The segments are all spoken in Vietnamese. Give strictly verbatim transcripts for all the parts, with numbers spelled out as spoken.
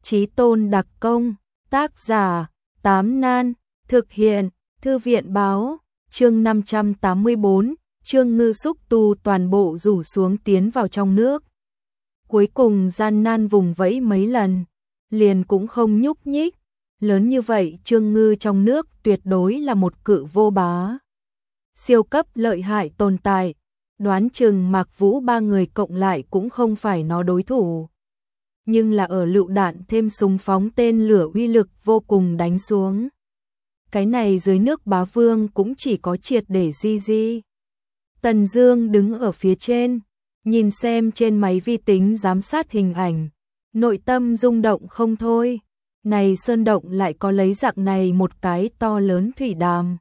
Chí Tôn đặc công, tác giả, Tám Nan, thực hiện, Thư viện báo, chương năm trăm tám mươi bốn, Trương Ngư xúc tu toàn bộ rủ xuống tiến vào trong nước. Cuối cùng gian nan vùng vẫy mấy lần, liền cũng không nhúc nhích, lớn như vậy Trương Ngư trong nước tuyệt đối là một cự vô bá. Siêu cấp lợi hại tồn tại, đoán chừng Mạc Vũ ba người cộng lại cũng không phải nó đối thủ. Nhưng là ở lựu đạn thêm súng phóng tên lửa uy lực vô cùng đánh xuống. Cái này dưới nước bá vương cũng chỉ có triệt để di di. Tần Dương đứng ở phía trên, nhìn xem trên máy vi tính giám sát hình ảnh, nội tâm rung động không thôi. Này sơn động lại có lấy dạng này một cái to lớn thủy đàm.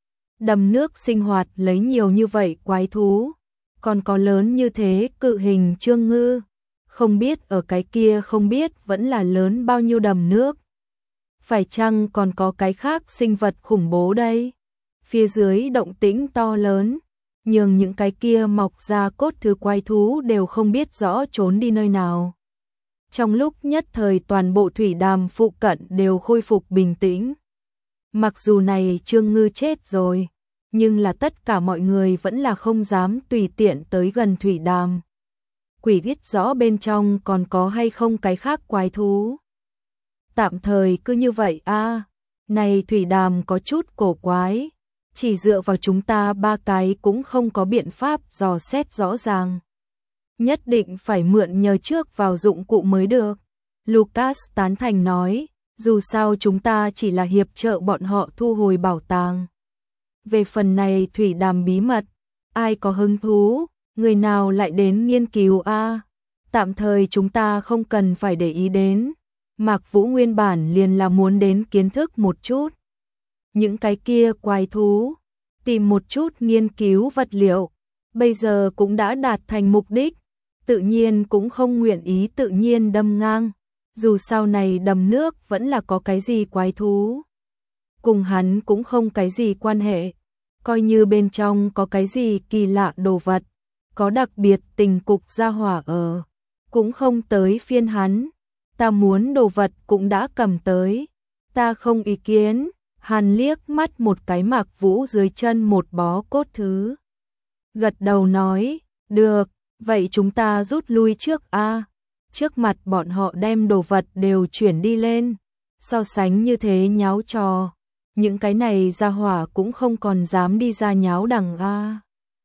Đầm nước sinh hoạt lấy nhiều như vậy quái thú, còn có lớn như thế cự hình Trương Ngư. Không biết ở cái kia không biết vẫn là lớn bao nhiêu đầm nước. Phải chăng còn có cái khác sinh vật khủng bố đây? Phía dưới động tĩnh to lớn, nhưng những cái kia mọc ra cốt thứ quái thú đều không biết rõ trốn đi nơi nào. Trong lúc nhất thời toàn bộ thủy đàm phụ cận đều khôi phục bình tĩnh. Mặc dù này Trương Ngư chết rồi, nhưng là tất cả mọi người vẫn là không dám tùy tiện tới gần thủy đàm. Quỷ biết rõ bên trong còn có hay không cái khác quái thú. Tạm thời cứ như vậy a. Này thủy đàm có chút cổ quái, chỉ dựa vào chúng ta ba cái cũng không có biện pháp dò xét rõ ràng. Nhất định phải mượn nhờ trước vào dụng cụ mới được. Lucas tán thành nói, dù sao chúng ta chỉ là hiệp trợ bọn họ thu hồi bảo tàng. Về phần này thủy đàm bí mật, ai có hứng thú, người nào lại đến nghiên cứu a? Tạm thời chúng ta không cần phải để ý đến. Mạc Vũ nguyên bản liền là muốn đến kiến thức một chút. Những cái kia quái thú, tìm một chút nghiên cứu vật liệu, bây giờ cũng đã đạt thành mục đích, tự nhiên cũng không nguyện ý tự nhiên đâm ngang. Dù sau này đầm nước vẫn là có cái gì quái thú, cùng hắn cũng không cái gì quan hệ. Coi như bên trong có cái gì kỳ lạ đồ vật, có đặc biệt tình cục gia hỏa ở, cũng không tới phiên hắn. Ta muốn đồ vật cũng đã cầm tới, ta không ý kiến. Hắn liếc mắt một cái Mạc Vũ dưới chân một bó cốt thứ, gật đầu nói, được, vậy chúng ta rút lui trước a. Trước mặt bọn họ đem đồ vật đều chuyển đi lên, so sánh như thế nháo trò, những cái này gia hỏa cũng không còn dám đi ra nháo đằng a.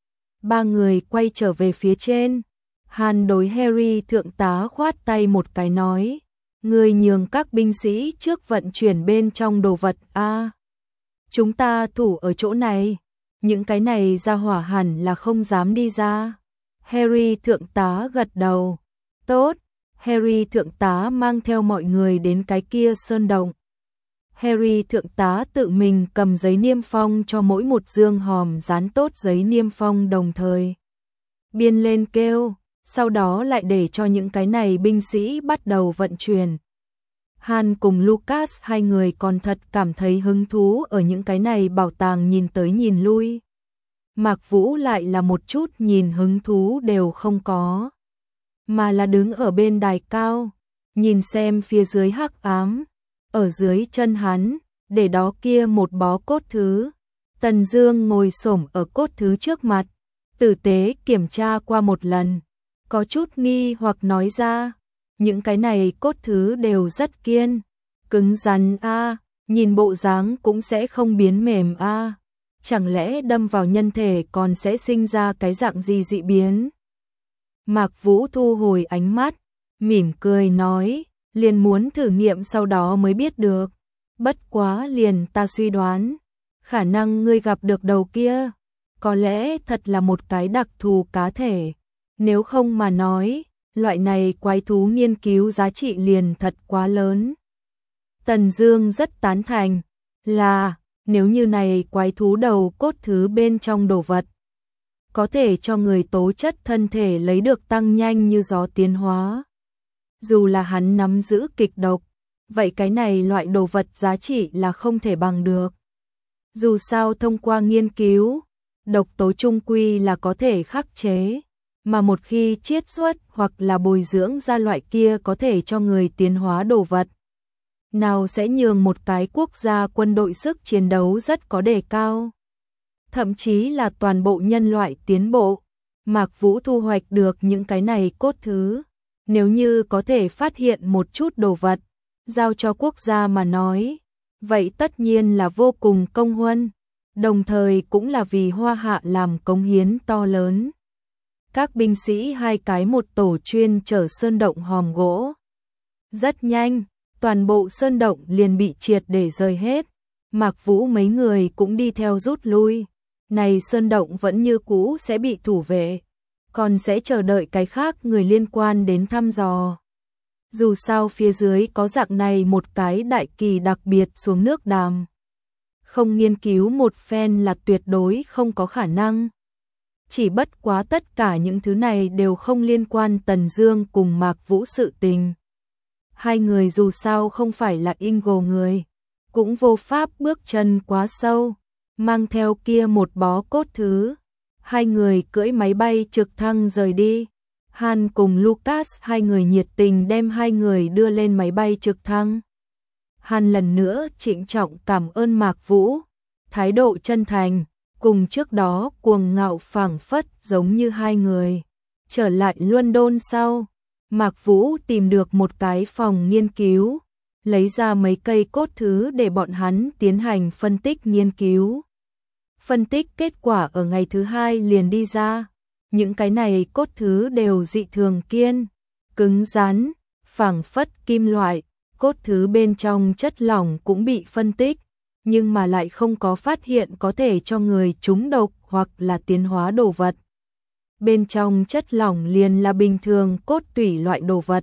Ba người quay trở về phía trên, Hàn đối Harry thượng tá khoát tay một cái nói, người nhường các binh sĩ trước vận chuyển bên trong đồ vật a. Chúng ta thủ ở chỗ này, những cái này gia hỏa hẳn là không dám đi ra. Harry thượng tá gật đầu, tốt. Harry thượng tá mang theo mọi người đến cái kia sơn động. Harry thượng tá tự mình cầm giấy niêm phong cho mỗi một dương hòm dán tốt giấy niêm phong đồng thời biên lên kêu, sau đó lại để cho những cái này binh sĩ bắt đầu vận chuyển. Han cùng Lucas hai người còn thật cảm thấy hứng thú ở những cái này bảo tàng nhìn tới nhìn lui. Mạc Vũ lại là một chút nhìn hứng thú đều không có, mà là đứng ở bên đài cao, nhìn xem phía dưới hắc ám, ở dưới chân hắn, để đó kia một bó cốt thứ. Tần Dương ngồi xổm ở cốt thứ trước mặt, tử tế kiểm tra qua một lần, có chút nghi hoặc nói ra, những cái này cốt thứ đều rất kiên, cứng rắn a, nhìn bộ dáng cũng sẽ không biến mềm a, chẳng lẽ đâm vào nhân thể còn sẽ sinh ra cái dạng gì dị biến? Mạc Vũ thu hồi ánh mắt, mỉm cười nói, liền muốn thử nghiệm sau đó mới biết được. Bất quá liền ta suy đoán, khả năng ngươi gặp được đầu kia, có lẽ thật là một cái đặc thù cá thể. Nếu không mà nói, loại này quái thú nghiên cứu giá trị liền thật quá lớn. Tần Dương rất tán thành, là, nếu như này quái thú đầu cốt thứ bên trong đồ vật, có thể cho người tố chất thân thể lấy được tăng nhanh như gió tiến hóa. Dù là hắn nắm giữ kịch độc, vậy cái này loại đồ vật giá trị là không thể bằng được. Dù sao thông qua nghiên cứu, độc tố trung quy là có thể khắc chế, mà một khi chiết xuất hoặc là bồi dưỡng ra loại kia có thể cho người tiến hóa đồ vật. Nào sẽ nhường một cái quốc gia quân đội sức chiến đấu rất có đề cao. Thậm chí là toàn bộ nhân loại tiến bộ. Mạc Vũ thu hoạch được những cái này cốt thứ. Nếu như có thể phát hiện một chút đồ vật, giao cho quốc gia mà nói, vậy tất nhiên là vô cùng công huân, đồng thời cũng là vì Hoa Hạ làm cống hiến to lớn. Các binh sĩ hai cái một tổ chuyên chở sơn động hòm gỗ. Rất nhanh, toàn bộ sơn động liền bị triệt để rời hết. Mạc Vũ mấy người cũng đi theo rút lui. Này sơn động vẫn như cũ sẽ bị thủ vệ, còn sẽ chờ đợi cái khác người liên quan đến thăm dò. Dù sao phía dưới có dạng này một cái đại kỳ đặc biệt xuống nước đàm. Không nghiên cứu một phen là tuyệt đối không có khả năng. Chỉ bất quá tất cả những thứ này đều không liên quan Tần Dương cùng Mạc Vũ sự tình. Hai người dù sao không phải là Ingo người, cũng vô pháp bước chân quá sâu, mang theo kia một bó cốt thứ. Hai người cưỡi máy bay trực thăng rời đi. Han cùng Lucas hai người nhiệt tình đem hai người đưa lên máy bay trực thăng. Han lần nữa trịnh trọng cảm ơn Mạc Vũ, thái độ chân thành, cùng trước đó cuồng ngạo phảng phất giống như hai người. Trở lại London sau, Mạc Vũ tìm được một cái phòng nghiên cứu, lấy ra mấy cây cốt thứ để bọn hắn tiến hành phân tích nghiên cứu. Phân tích kết quả ở ngày thứ hai liền đi ra. Những cái này cốt thứ đều dị thường kiên, cứng rắn, phảng phất kim loại. Cốt thứ bên trong chất lỏng cũng bị phân tích, nhưng mà lại không có phát hiện có thể cho người trúng độc hoặc là tiến hóa đồ vật. Bên trong chất lỏng liền là bình thường cốt tủy loại đồ vật.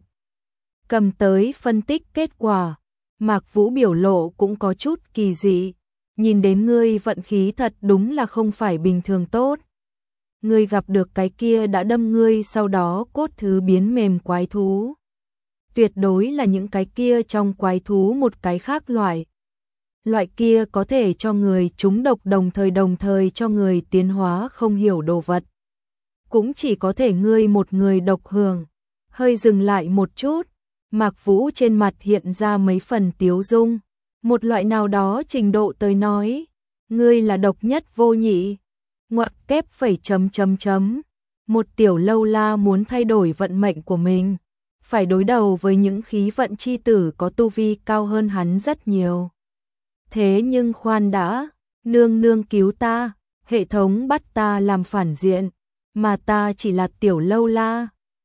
Cầm tới phân tích kết quả, Mạc Vũ biểu lộ cũng có chút kỳ dị. Nhìn đến ngươi vận khí thật đúng là không phải bình thường tốt. Ngươi gặp được cái kia đã đâm ngươi sau đó cốt thứ biến mềm quái thú. Tuyệt đối là những cái kia trong quái thú một cái khác loại. Loại kia có thể cho người trúng độc đồng thời đồng thời cho người tiến hóa không hiểu đồ vật. Cũng chỉ có thể ngươi một người độc hưởng. Hơi dừng lại một chút, Mạc Vũ trên mặt hiện ra mấy phần tiếu dung. Một loại nào đó trình độ tới nói, ngươi là độc nhất vô nhị. Ngoặc kép phẩy chấm chấm chấm. Một tiểu lâu la muốn thay đổi vận mệnh của mình, phải đối đầu với những khí vận chi tử có tu vi cao hơn hắn rất nhiều. Thế nhưng khoan đã, nương nương cứu ta, hệ thống bắt ta làm phản diện, mà ta chỉ là tiểu lâu la,